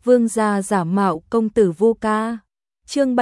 Vương gia giả mạo công tử Vu Ca. Chương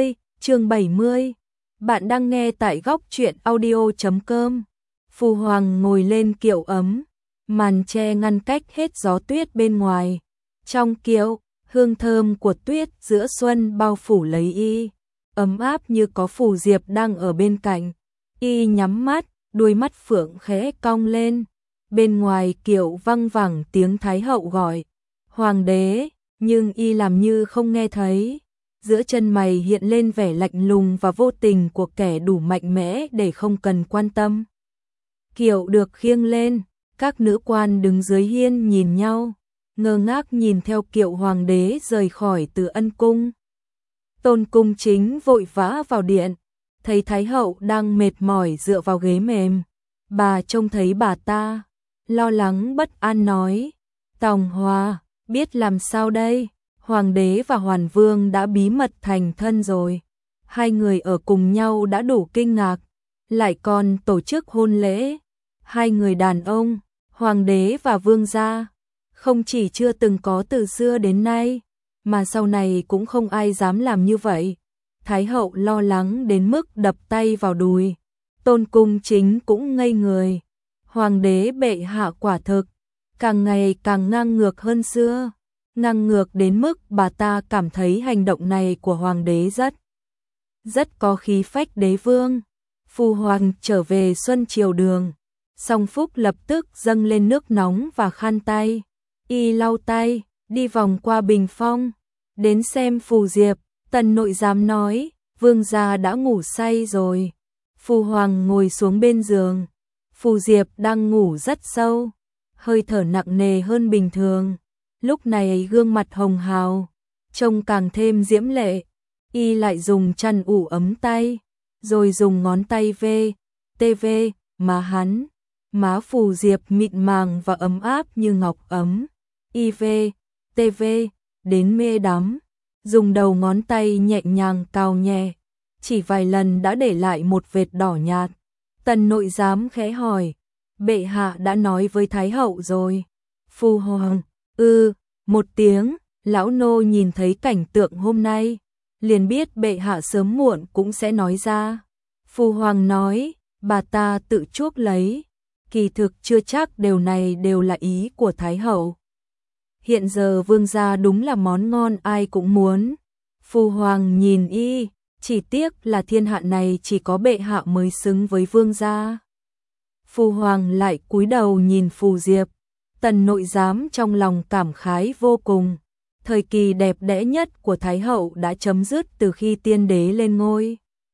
70. Bạn đang nghe tại góc truyện audio.com. Phu Hoàng ngồi lên kiệu ấm, màn che ngăn cách hết gió tuyết bên ngoài. Trong kiệu, hương thơm của tuyết giữa xuân bao phủ lấy y, ấm áp như có Phù Diệp đang ở bên cạnh. Y nhắm mắt, đuôi mắt phượng khẽ cong lên. Bên ngoài kiệu văng vẳng tiếng Thái hậu gọi Hoàng đế, nhưng y làm như không nghe thấy. Giữa chân mày hiện lên vẻ lạnh lùng và vô tình của kẻ đủ mạnh mẽ để không cần quan tâm. Kiệu được khiêng lên, các nữ quan đứng dưới hiên nhìn nhau, ngơ ngác nhìn theo kiệu hoàng đế rời khỏi Từ Ân cung. Tôn Cung Chính vội vã vào điện, thấy Thái hậu đang mệt mỏi dựa vào ghế mềm. Bà trông thấy bà ta, lo lắng bất an nói: Tòng Hòa, biết làm sao đây? Hoàng đế và Hoàn Vương đã bí mật thành thân rồi. Hai người ở cùng nhau đã đủ kinh ngạc, lại còn tổ chức hôn lễ. Hai người đàn ông, Hoàng đế và Vương gia, không chỉ chưa từng có từ xưa đến nay, mà sau này cũng không ai dám làm như vậy. Thái hậu lo lắng đến mức đập tay vào đùi. Tôn Cung Chính cũng ngây người. Hoàng đế bệ hạ quả thực càng ngày càng ngang ngược hơn xưa, ngang ngược đến mức bà ta cảm thấy hành động này của hoàng đế rất có khí phách đế vương. Phu hoàng trở về Xuân Triều Đường, Song Phúc lập tức dâng lên nước nóng và khăn tay. Y lau tay, đi vòng qua bình phong, đến xem Phù Diệp. Tần nội giám nói, vương gia đã ngủ say rồi. Phu hoàng ngồi xuống bên giường. Phù Diệp đang ngủ rất sâu, hơi thở nặng nề hơn bình thường. Lúc này gương mặt hồng hào, trông càng thêm diễm lệ. Y lại dùng chăn ủ ấm tay, rồi dùng ngón tay tv má hắn. Má Phù Diệp mịn màng và ấm áp như ngọc ấm. Y tv đến mê đắm, dùng đầu ngón tay nhẹ nhàng cào nhẹ, chỉ vài lần đã để lại một vệt đỏ nhạt. Tần nội giám khẽ hỏi, bệ hạ đã nói với Thái hậu rồi? Phu hoàng, một tiếng. Lão nô nhìn thấy cảnh tượng hôm nay, liền biết bệ hạ sớm muộn cũng sẽ nói ra. Phu hoàng nói, bà ta tự chuốc lấy, kỳ thực chưa chắc điều này đều là ý của Thái hậu. Hiện giờ vương gia đúng là món ngon ai cũng muốn. Phu hoàng nhìn y, chỉ tiếc là thiên hạ này chỉ có bệ hạ mới xứng với vương gia. Phu hoàng lại cúi đầu nhìn Phù Diệp. Tần nội giám trong lòng cảm khái vô cùng. Thời kỳ đẹp đẽ nhất của Thái hậu đã chấm dứt từ khi tiên đế lên ngôi.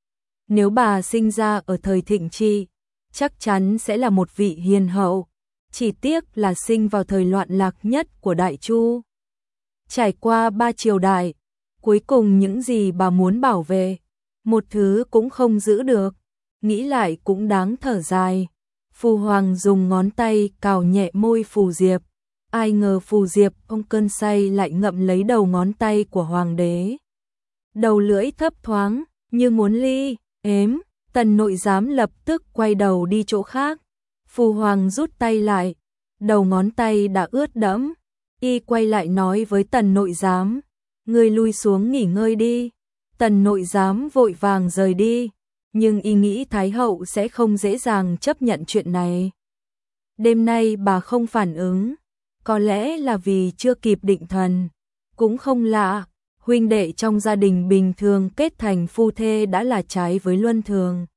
Nếu bà sinh ra ở thời thịnh trị, chắc chắn sẽ là một vị hiền hậu. Chỉ tiếc là sinh vào thời loạn lạc nhất của Đại Chu. Trải qua 3 triều đại, cuối cùng những gì bà muốn bảo vệ, một thứ cũng không giữ được. Nghĩ lại cũng đáng thở dài. Phu hoàng dùng ngón tay cào nhẹ môi Phù Diệp. Ai ngờ Phù Diệp ông cơn say lại ngậm lấy đầu ngón tay của hoàng đế. Đầu lưỡi thấp thoáng, như muốn ếm. Tần nội giám lập tức quay đầu đi chỗ khác. Phu hoàng rút tay lại, đầu ngón tay đã ướt đẫm. Y quay lại nói với tần nội giám, ngươi lui xuống nghỉ ngơi đi. Tần nội giám vội vàng rời đi, nhưng y nghĩ Thái hậu sẽ không dễ dàng chấp nhận chuyện này. Đêm nay bà không phản ứng, có lẽ là vì chưa kịp định thần. Cũng không lạ, huynh đệ trong gia đình bình thường kết thành phu thê đã là trái với luân thường.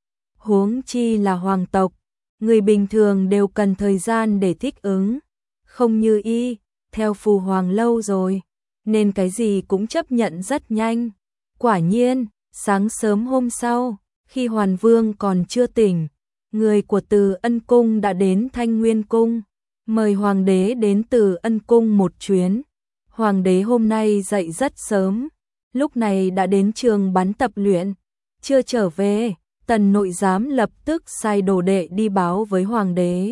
Huống chi là hoàng tộc, người bình thường đều cần thời gian để thích ứng. Không như y, theo Phu hoàng lâu rồi, nên cái gì cũng chấp nhận rất nhanh. Quả nhiên, sáng sớm hôm sau, khi Hoàn Vương còn chưa tỉnh, người của Từ Ân cung đã đến Thanh Nguyên cung, mời hoàng đế đến Từ Ân cung một chuyến. Hoàng đế hôm nay dậy rất sớm, lúc này đã đến trường bắn tập luyện, chưa trở về. Tần nội giám lập tức sai đồ đệ đi báo với hoàng đế.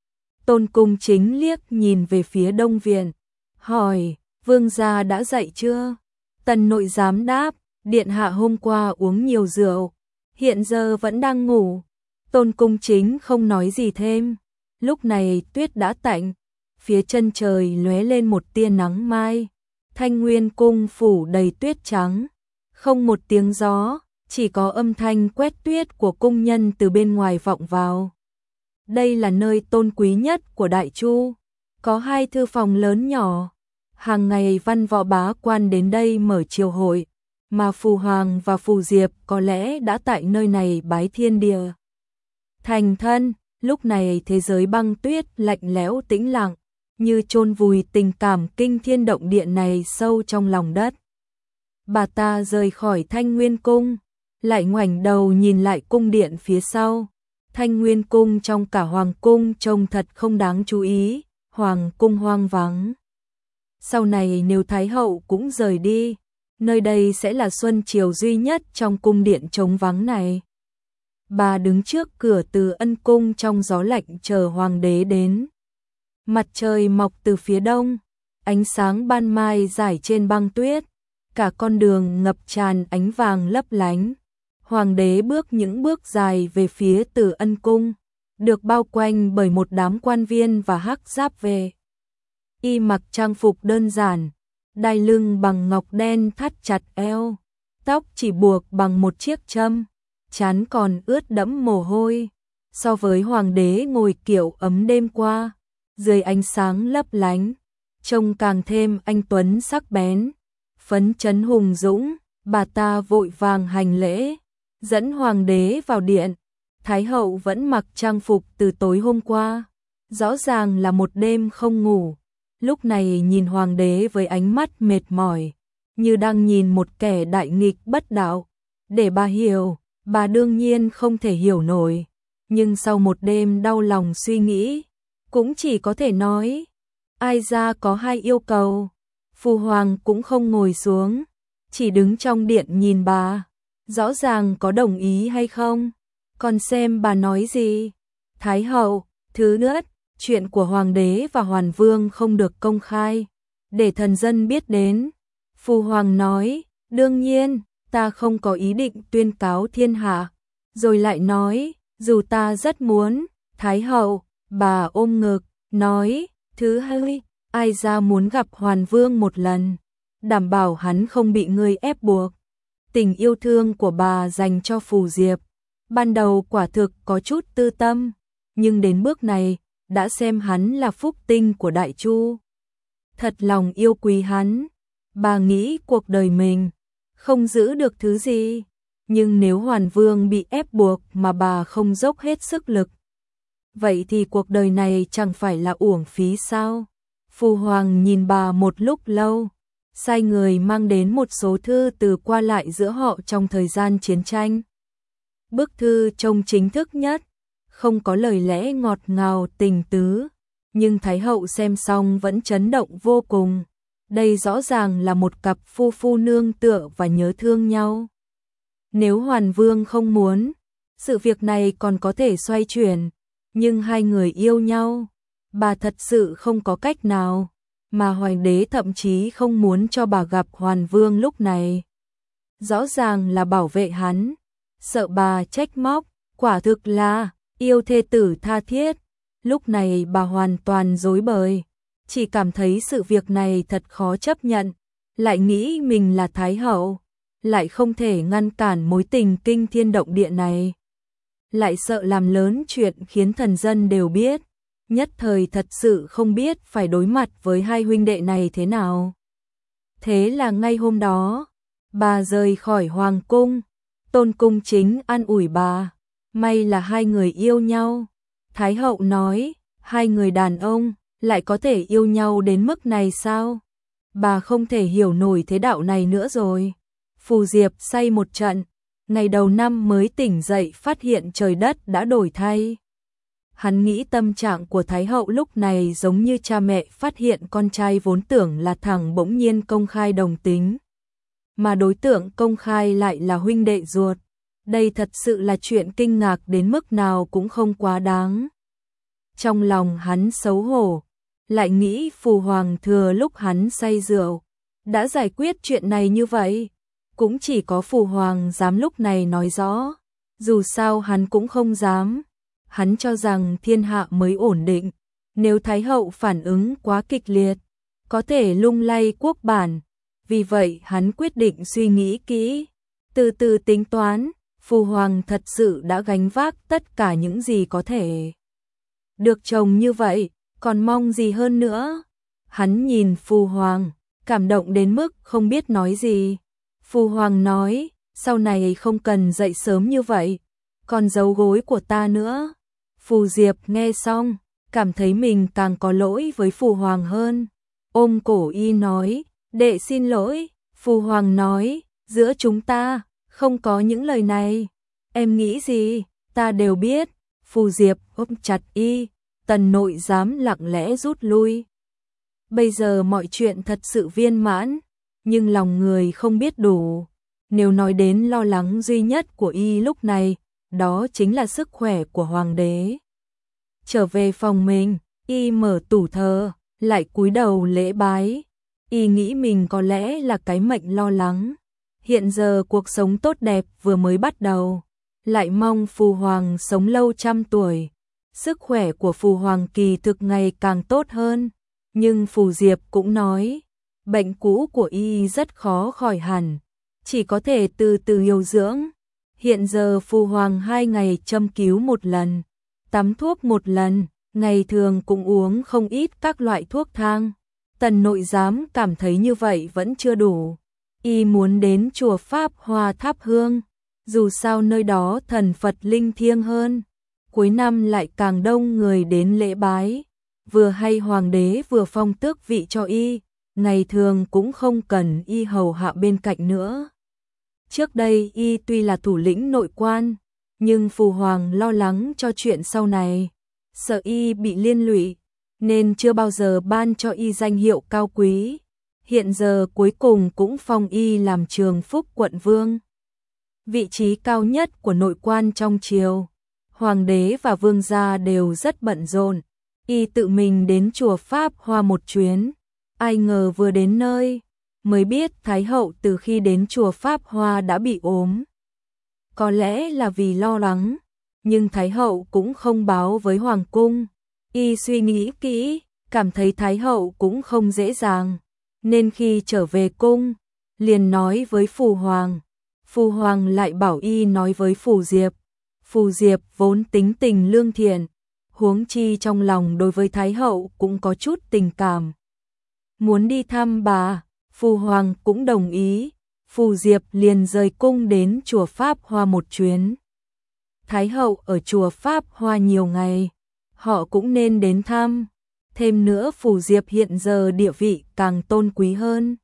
Tôn Cung Chính liếc nhìn về phía đông viện, hỏi, vương gia đã dậy chưa? Tần nội giám đáp, điện hạ hôm qua uống nhiều rượu, hiện giờ vẫn đang ngủ. Tôn Cung Chính không nói gì thêm. Lúc này tuyết đã tạnh, phía chân trời lóe lên một tia nắng mai. Thanh Nguyên cung phủ đầy tuyết trắng, không một tiếng gió, chỉ có âm thanh quét tuyết của cung nhân từ bên ngoài vọng vào. Đây là nơi tôn quý nhất của Đại Chu, có 2 thư phòng lớn nhỏ, hàng ngày văn võ bá quan đến đây mở triều hội, mà Phù Hoàng và Phù Diệp có lẽ đã tại nơi này bái thiên địa thành thân. Lúc này thế giới băng tuyết lạnh lẽo tĩnh lặng, như chôn vùi tình cảm kinh thiên động địa này sâu trong lòng đất. Bà ta rời khỏi Thanh Nguyên cung, lại ngoảnh đầu nhìn lại cung điện phía sau. Thanh Nguyên cung trong cả hoàng cung trông thật không đáng chú ý, hoàng cung hoang vắng. Sau này nếu Thái hậu cũng rời đi, nơi đây sẽ là xuân chiều duy nhất trong cung điện trống vắng này. Bà đứng trước cửa Từ Ân cung trong gió lạnh chờ hoàng đế đến. Mặt trời mọc từ phía đông, ánh sáng ban mai rải trên băng tuyết, cả con đường ngập tràn ánh vàng lấp lánh. Hoàng đế bước những bước dài về phía Từ Ân cung, được bao quanh bởi một đám quan viên và hắc giáp về. Y mặc trang phục đơn giản, đai lưng bằng ngọc đen thắt chặt eo, tóc chỉ buộc bằng một chiếc châm, trán còn ướt đẫm mồ hôi. So với hoàng đế ngồi kiệu ấm đêm qua, dưới ánh sáng lấp lánh, trông càng thêm anh tuấn sắc bén, phấn chấn hùng dũng. Bà ta vội vàng hành lễ, dẫn hoàng đế vào điện. Thái hậu vẫn mặc trang phục từ tối hôm qua, rõ ràng là một đêm không ngủ. Lúc này nhìn hoàng đế với ánh mắt mệt mỏi, như đang nhìn một kẻ đại nghịch bất đạo. Để bà hiểu, bà đương nhiên không thể hiểu nổi, nhưng sau một đêm đau lòng suy nghĩ, cũng chỉ có thể nói, ai ra có 2 yêu cầu. Phu hoàng cũng không ngồi xuống, chỉ đứng trong điện nhìn bà, rõ ràng có đồng ý hay không, còn xem bà nói gì. Thái hậu, thứ nhất, chuyện của hoàng đế và hoàn vương không được công khai, để thần dân biết đến. Phu hoàng nói, đương nhiên, ta không có ý định tuyên cáo thiên hạ. Rồi lại nói, dù ta rất muốn. Thái hậu, bà ôm ngực, nói, thứ hai, ai ra muốn gặp hoàn vương một lần, đảm bảo hắn không bị ngươi ép buộc. Tình yêu thương của bà dành cho Phù Diệp, ban đầu quả thực có chút tư tâm, nhưng đến bước này, đã xem hắn là phúc tinh của Đại Chu. Thật lòng yêu quý hắn, bà nghĩ cuộc đời mình không giữ được thứ gì, nhưng nếu Hoàn Vương bị ép buộc mà bà không dốc hết sức lực, vậy thì cuộc đời này chẳng phải là uổng phí sao? Phu hoàng nhìn bà một lúc lâu, sai người mang đến một số thư từ qua lại giữa họ trong thời gian chiến tranh. Bức thư trông chính thức nhất, không có lời lẽ ngọt ngào tình tứ, nhưng Thái hậu xem xong vẫn chấn động vô cùng. Đây rõ ràng là một cặp phu phu nương tựa và nhớ thương nhau. Nếu Hoàn Vương không muốn, sự việc này còn có thể xoay chuyển, nhưng 2 người yêu nhau, bà thật sự không có cách nào, mà hoàng đế thậm chí không muốn cho bà gặp Hoàn Vương lúc này. Rõ ràng là bảo vệ hắn, sợ bà trách móc, quả thực là yêu thê tử tha thiết. Lúc này bà hoàn toàn rối bời, chỉ cảm thấy sự việc này thật khó chấp nhận, lại nghĩ mình là Thái hậu, lại không thể ngăn cản mối tình kinh thiên động địa này, lại sợ làm lớn chuyện khiến thần dân đều biết, nhất thời thật sự không biết phải đối mặt với 2 huynh đệ này thế nào. Thế là ngay hôm đó, bà rời khỏi hoàng cung, Tôn cung chính an ủi bà, may là 2 người yêu nhau. Thái hậu nói, 2 người đàn ông lại có thể yêu nhau đến mức này sao? Bà không thể hiểu nổi thế đạo này nữa rồi. Phù Diệp say một trận, ngày đầu năm mới tỉnh dậy phát hiện trời đất đã đổi thay. Hắn nghĩ tâm trạng của Thái hậu lúc này giống như cha mẹ phát hiện con trai vốn tưởng là thằng bỗng nhiên công khai đồng tính, mà đối tượng công khai lại là huynh đệ ruột. Đây thật sự là chuyện kinh ngạc đến mức nào cũng không quá đáng. Trong lòng hắn xấu hổ, lại nghĩ Phù hoàng thừa lúc hắn say rượu đã giải quyết chuyện này như vậy, cũng chỉ có Phù hoàng dám lúc này nói rõ, dù sao hắn cũng không dám. Hắn cho rằng thiên hạ mới ổn định, nếu Thái hậu phản ứng quá kịch liệt, có thể lung lay quốc bản, vì vậy hắn quyết định suy nghĩ kỹ, từ từ tính toán. Phu hoàng thật sự đã gánh vác tất cả những gì có thể. Được chồng như vậy, còn mong gì hơn nữa. Hắn nhìn Phu hoàng, cảm động đến mức không biết nói gì. Phu hoàng nói, sau này không cần dậy sớm như vậy, còn giấu gối của ta nữa. Phù Diệp nghe xong, cảm thấy mình càng có lỗi với Phu hoàng hơn. Ôm cổ y nói, đệ xin lỗi. Phu hoàng nói, giữa chúng ta không có những lời này. Em nghĩ gì, ta đều biết. Phù Diệp ôm chặt y, Tần nội giám lặng lẽ rút lui. Bây giờ mọi chuyện thật sự viên mãn, nhưng lòng người không biết đủ. Nếu nói đến lo lắng duy nhất của y lúc này, đó chính là sức khỏe của hoàng đế. Trở về phòng mình, y mở tủ thờ, lại cúi đầu lễ bái. Y nghĩ mình có lẽ là cái mệnh lo lắng. Hiện giờ cuộc sống tốt đẹp vừa mới bắt đầu, lại mong Phu hoàng sống lâu trăm tuổi. Sức khỏe của Phu hoàng kỳ thực ngày càng tốt hơn, nhưng Phù Diệp cũng nói, bệnh cũ của y rất khó khỏi hẳn, chỉ có thể từ từ điều dưỡng. Hiện giờ Phu hoàng 2 ngày châm cứu một lần, tắm thuốc một lần, ngày thường cũng uống không ít các loại thuốc thang. Tần nội giám cảm thấy như vậy vẫn chưa đủ, y muốn đến chùa Pháp Hoa thắp hương, dù sao nơi đó thần Phật linh thiêng hơn. Cuối năm lại càng đông người đến lễ bái, vừa hay hoàng đế vừa phong tước vị cho y, ngày thường cũng không cần y hầu hạ bên cạnh nữa. Trước đây y tuy là thủ lĩnh nội quan, nhưng Phu hoàng lo lắng cho chuyện sau này, sợ y bị liên lụy, nên chưa bao giờ ban cho y danh hiệu cao quý. Hiện giờ cuối cùng cũng phong y làm Trường Phúc quận vương, vị trí cao nhất của nội quan trong triều. Hoàng đế và vương gia đều rất bận rộn, y tự mình đến chùa Pháp Hoa một chuyến. Ai ngờ vừa đến nơi, mới biết Thái hậu từ khi đến chùa Pháp Hoa đã bị ốm. Có lẽ là vì lo lắng, nhưng Thái hậu cũng không báo với Hoàng cung. Y suy nghĩ kỹ, cảm thấy Thái hậu cũng không dễ dàng, nên khi trở về cung, liền nói với Phu hoàng. Phu hoàng lại bảo y nói với Phù Diệp. Phù Diệp vốn tính tình lương thiện, huống chi trong lòng đối với Thái hậu cũng có chút tình cảm. Muốn đi thăm bà, Phu hoàng cũng đồng ý. Phù Diệp liền rời cung đến chùa Pháp Hoa một chuyến. Thái hậu ở chùa Pháp Hoa nhiều ngày, họ cũng nên đến thăm. Thêm nữa Phù Diệp hiện giờ địa vị càng tôn quý hơn,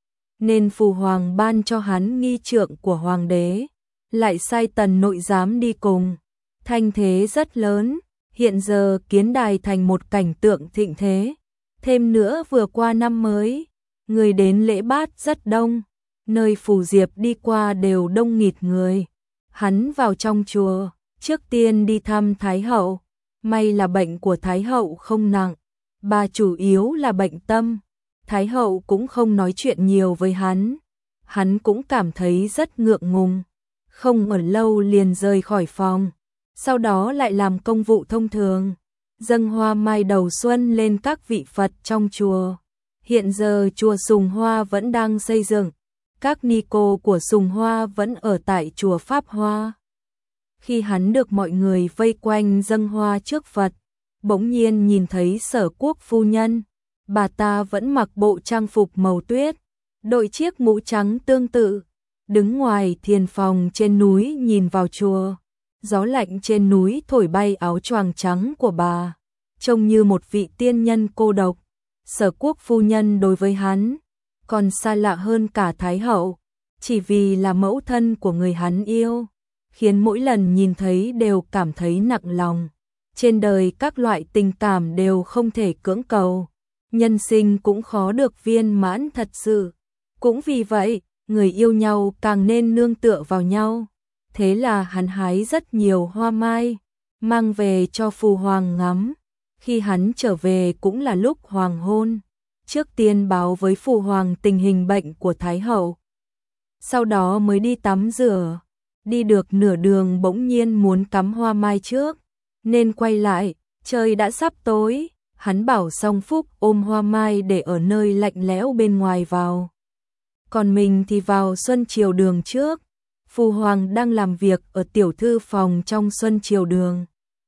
nên Phu hoàng ban cho hắn nghi trượng của hoàng đế, lại sai Tần nội giám đi cùng. Thanh thế rất lớn, hiện giờ kiến đài thành một cảnh tượng thịnh thế. Thêm nữa vừa qua năm mới, người đến lễ bát rất đông, nơi Phù Diệp đi qua đều đông nghịt người. Hắn vào trong chùa, trước tiên đi thăm Thái hậu. May là bệnh của Thái hậu không nặng, bà chủ yếu là bệnh tâm. Thái hậu cũng không nói chuyện nhiều với hắn, hắn cũng cảm thấy rất ngượng ngùng, không ở lâu liền rời khỏi phòng. Sau đó lại làm công vụ thông thường, dâng hoa mai đầu xuân lên các vị Phật trong chùa. Hiện giờ chùa Sùng Hoa vẫn đang xây dựng, các ni cô của Sùng Hoa vẫn ở tại chùa Pháp Hoa. Khi hắn được mọi người vây quanh dâng hoa trước Phật, bỗng nhiên nhìn thấy Sở Quốc phu nhân. Bà ta vẫn mặc bộ trang phục màu tuyết, đội chiếc mũ trắng tương tự, đứng ngoài thiền phòng trên núi nhìn vào chùa. Gió lạnh trên núi thổi bay áo choàng trắng của bà, trông như một vị tiên nhân cô độc. Sở Quốc phu nhân đối với hắn còn xa lạ hơn cả Thái hậu, chỉ vì là mẫu thân của người hắn yêu, khiến mỗi lần nhìn thấy đều cảm thấy nặng lòng. Trên đời các loại tình cảm đều không thể cưỡng cầu, nhân sinh cũng khó được viên mãn thật sự. Cũng vì vậy, người yêu nhau càng nên nương tựa vào nhau. Thế là hắn hái rất nhiều hoa mai, mang về cho Phu hoàng ngắm. Khi hắn trở về cũng là lúc hoàng hôn, trước tiên báo với Phu hoàng tình hình bệnh của Thái hậu. Sau đó mới đi tắm rửa, đi được nửa đường bỗng nhiên muốn cắm hoa mai trước, nên quay lại, trời đã sắp tối. Hắn bảo Song Phúc ôm hoa mai để ở nơi lạnh lẽo bên ngoài vào. còn mình thì vào Xuân Triều Đường trước. Phu hoàng đang làm việc ở tiểu thư phòng trong Xuân Triều Đường.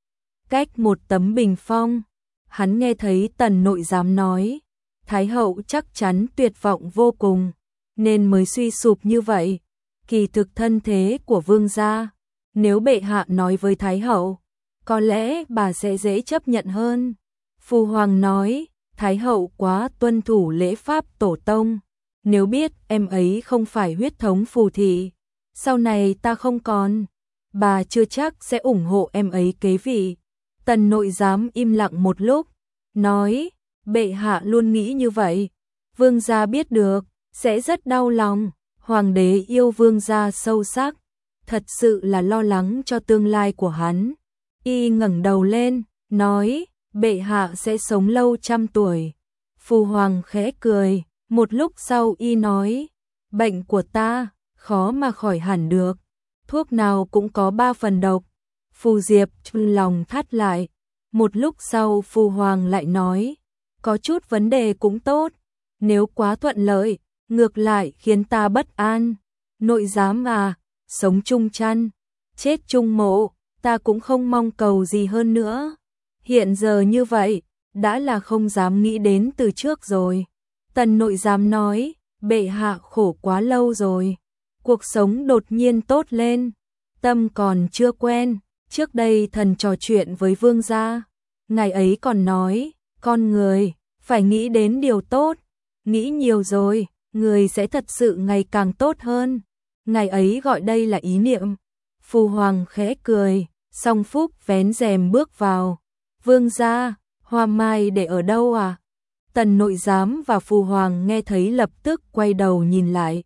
Cách một tấm bình phong, hắn nghe thấy Tần nội giám nói, Thái hậu chắc chắn tuyệt vọng vô cùng, nên mới suy sụp như vậy. Kỳ thực thân thế của vương gia, nếu bệ hạ nói với Thái hậu, có lẽ bà sẽ dễ chấp nhận hơn. Phu hoàng nói, Thái hậu quá tuân thủ lễ pháp tổ tông, nếu biết em ấy không phải huyết thống phù thị, sau này ta không còn, bà chưa chắc sẽ ủng hộ em ấy kế vị. Tần nội giám im lặng một lúc, nói, bệ hạ luôn nghĩ như vậy, vương gia biết được, sẽ rất đau lòng. Hoàng đế yêu vương gia sâu sắc, thật sự là lo lắng cho tương lai của hắn. Y ngẩng đầu lên, nói, bệ hạ sẽ sống lâu 100 tuổi. Phu hoàng khẽ cười, một lúc sau y nói, bệnh của ta, khó mà khỏi hẳn được, thuốc nào cũng có 3 phần độc. Phù Diệp lòng thắt lại, một lúc sau phu hoàng lại nói, có chút vấn đề cũng tốt, nếu quá thuận lợi, ngược lại khiến ta bất an. Nội giám à, sống chung chăn, chết chung mộ, ta cũng không mong cầu gì hơn nữa. Hiện giờ như vậy, đã là không dám nghĩ đến từ trước rồi. Tần nội giám nói, bệ hạ khổ quá lâu rồi, cuộc sống đột nhiên tốt lên, tâm còn chưa quen. Trước đây thần trò chuyện với vương gia, ngài ấy còn nói, con người phải nghĩ đến điều tốt, nghĩ nhiều rồi, người sẽ thật sự ngày càng tốt hơn. Ngài ấy gọi đây là ý niệm. Phu hoàng khẽ cười, Song Phúc vén rèm bước vào. Vương gia, hoa mai để ở đâu à? Tần nội giám và phu hoàng nghe thấy lập tức quay đầu nhìn lại.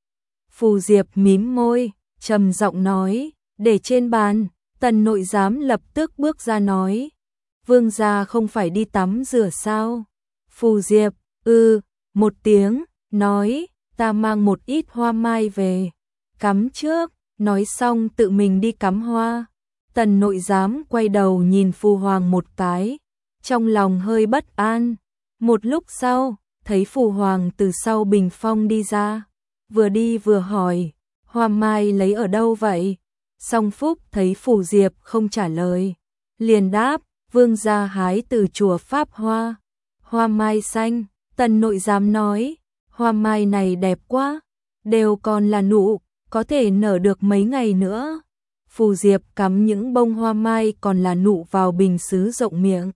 Phù Diệp mím môi, trầm giọng nói, để trên bàn. Tần nội giám lập tức bước ra nói, vương gia không phải đi tắm rửa sao? Phù Diệp, một tiếng, nói, ta mang một ít hoa mai về, cắm trước, nói xong tự mình đi cắm hoa. Tần nội giám quay đầu nhìn phu hoàng một cái, trong lòng hơi bất an. Một lúc sau, thấy phu hoàng từ sau bình phong đi ra, vừa đi vừa hỏi, hoa mai lấy ở đâu vậy? Song Phúc thấy Phù Diệp không trả lời, liền đáp, vương gia hái từ chùa Pháp Hoa. Hoa mai xanh. Tần nội giám nói, hoa mai này đẹp quá, đều còn là nụ, có thể nở được mấy ngày nữa. Phù Diệp cắm những bông hoa mai còn là nụ vào bình sứ rộng miệng.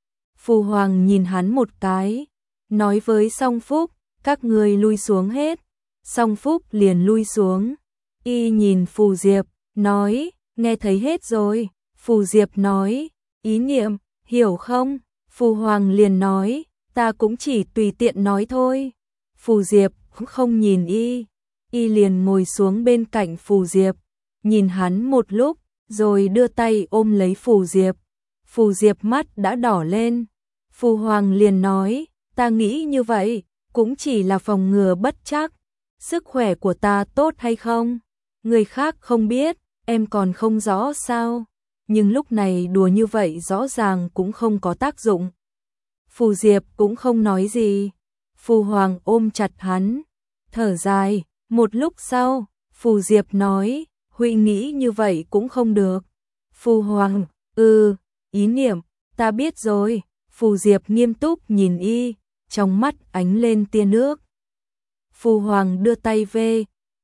Phu hoàng nhìn hắn một cái, nói với Song Phúc, các người lui xuống hết. Song Phúc liền lui xuống. Y nhìn Phù Diệp, nói, nghe thấy hết rồi. Phù Diệp nói, ý niệm, hiểu không? Phu hoàng liền nói, ta cũng chỉ tùy tiện nói thôi. Phù Diệp cũng không nhìn y. Y liền ngồi xuống bên cạnh Phù Diệp, nhìn hắn một lúc, rồi đưa tay ôm lấy Phù Diệp. Phù Diệp mắt đã đỏ lên. Phu hoàng liền nói, ta nghĩ như vậy, cũng chỉ là phòng ngừa bất trắc. Sức khỏe của ta tốt hay không? Người khác không biết, em còn không rõ sao? Nhưng lúc này đùa như vậy rõ ràng cũng không có tác dụng. Phù Diệp cũng không nói gì. Phu hoàng ôm chặt hắn, thở dài. Một lúc sau, Phù Diệp nói, Huy nghĩ như vậy cũng không được. Phu hoàng, ý niệm, ta biết rồi. Phù Diệp nghiêm túc nhìn y, trong mắt ánh lên tia nước. Phu hoàng đưa tay về,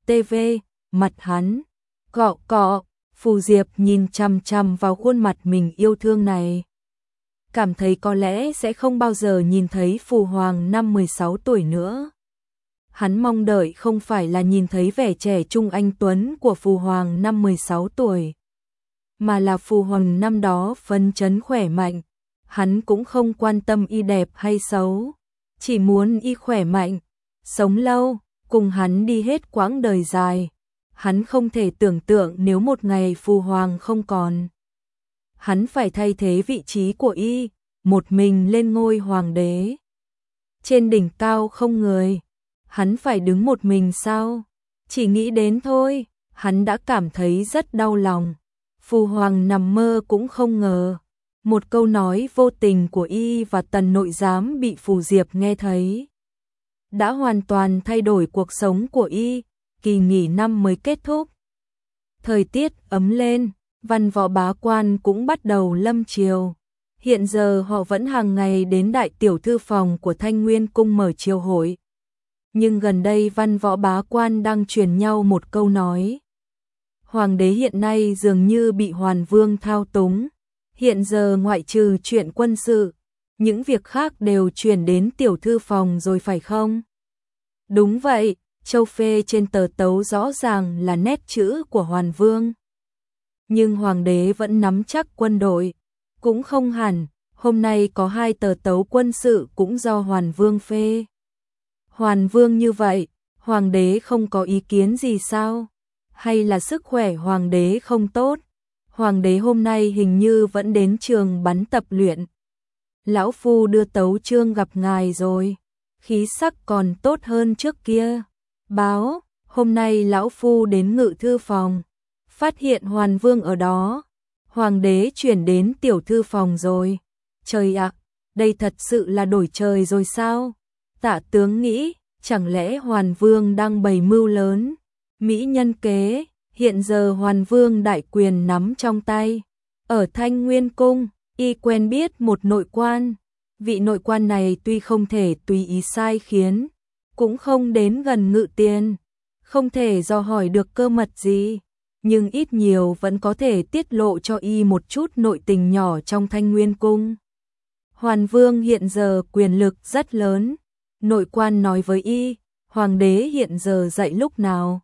mặt hắn, cọ cọ. Phù Diệp nhìn chằm chằm vào khuôn mặt mình yêu thương này, cảm thấy có lẽ sẽ không bao giờ nhìn thấy Phu hoàng năm 16 tuổi nữa. Hắn mong đợi không phải là nhìn thấy vẻ trẻ trung anh tuấn của Phu hoàng năm 16 tuổi, mà là Phu hoàng năm đó phấn chấn khỏe mạnh. Hắn cũng không quan tâm y đẹp hay xấu, chỉ muốn y khỏe mạnh, sống lâu, cùng hắn đi hết quãng đời dài. Hắn không thể tưởng tượng nếu một ngày Phu hoàng không còn, hắn phải thay thế vị trí của y, một mình lên ngôi hoàng đế. Trên đỉnh cao không người, hắn phải đứng một mình sao? Chỉ nghĩ đến thôi, hắn đã cảm thấy rất đau lòng. Phu hoàng nằm mơ cũng không ngờ, một câu nói vô tình của y và Tần nội giám bị Phù Diệp nghe thấy. đã hoàn toàn thay đổi cuộc sống của y. Kỳ nghỉ năm mới kết thúc. Thời tiết ấm lên, văn võ bá quan cũng bắt đầu lâm triều. Hiện giờ họ vẫn hàng ngày đến đại tiểu thư phòng của Thanh Nguyên cung mở triều hội. Nhưng gần đây văn võ bá quan đang truyền nhau một câu nói. Hoàng đế hiện nay dường như bị Hoàn Vương thao túng. Hiện giờ ngoại trừ chuyện quân sự, những việc khác đều chuyển đến tiểu thư phòng rồi phải không? Đúng vậy, châu phê trên tờ tấu rõ ràng là nét chữ của Hoàn Vương. Nhưng Hoàng đế vẫn nắm chắc quân đội. Cũng không hẳn, hôm nay có 2 tờ tấu quân sự cũng do Hoàn Vương phê. Hoàn Vương như vậy, Hoàng đế không có ý kiến gì sao? Hay là sức khỏe Hoàng đế không tốt? Hoàng đế hôm nay hình như vẫn đến trường bắn tập luyện. Lão Phu đưa tấu chương gặp ngài rồi, khí sắc còn tốt hơn trước kia. Báo, hôm nay Lão Phu đến ngự thư phòng, phát hiện Hoàn Vương ở đó. Hoàng đế chuyển đến tiểu thư phòng rồi. Trời ạ, đây thật sự là đổi trời rồi sao? Tạ tướng nghĩ, chẳng lẽ Hoàn Vương đang bày mưu lớn? Mỹ nhân kế, hiện giờ Hoàn Vương đại quyền nắm trong tay. Ở Thanh Nguyên cung, y quen biết một nội quan. Vị nội quan này tuy không thể tùy ý sai khiến, cũng không đến gần Ngự Tiền, không thể dò hỏi được cơ mật gì, nhưng ít nhiều vẫn có thể tiết lộ cho y một chút nội tình nhỏ trong Thanh Nguyên cung. Hoàn Vương hiện giờ quyền lực rất lớn. Nội quan nói với y, Hoàng đế hiện giờ dậy lúc nào,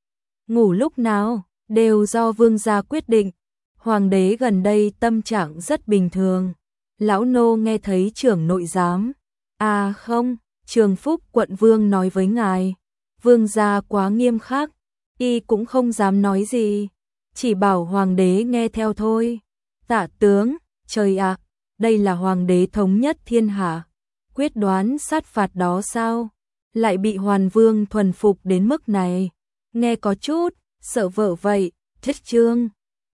ngủ lúc nào, đều do vương gia quyết định. Hoàng đế gần đây tâm trạng rất bình thường. Lão nô nghe thấy trưởng nội giám. À không, Trường Phúc quận vương nói với ngài. Vương gia quá nghiêm khắc, y cũng không dám nói gì, chỉ bảo hoàng đế nghe theo thôi. Tạ tướng, trời ạ, đây là hoàng đế thống nhất thiên hạ, quyết đoán sát phạt đó sao? Lại bị Hoàn Vương thuần phục đến mức này, nghe có chút sợ vợ vậy. Thích chương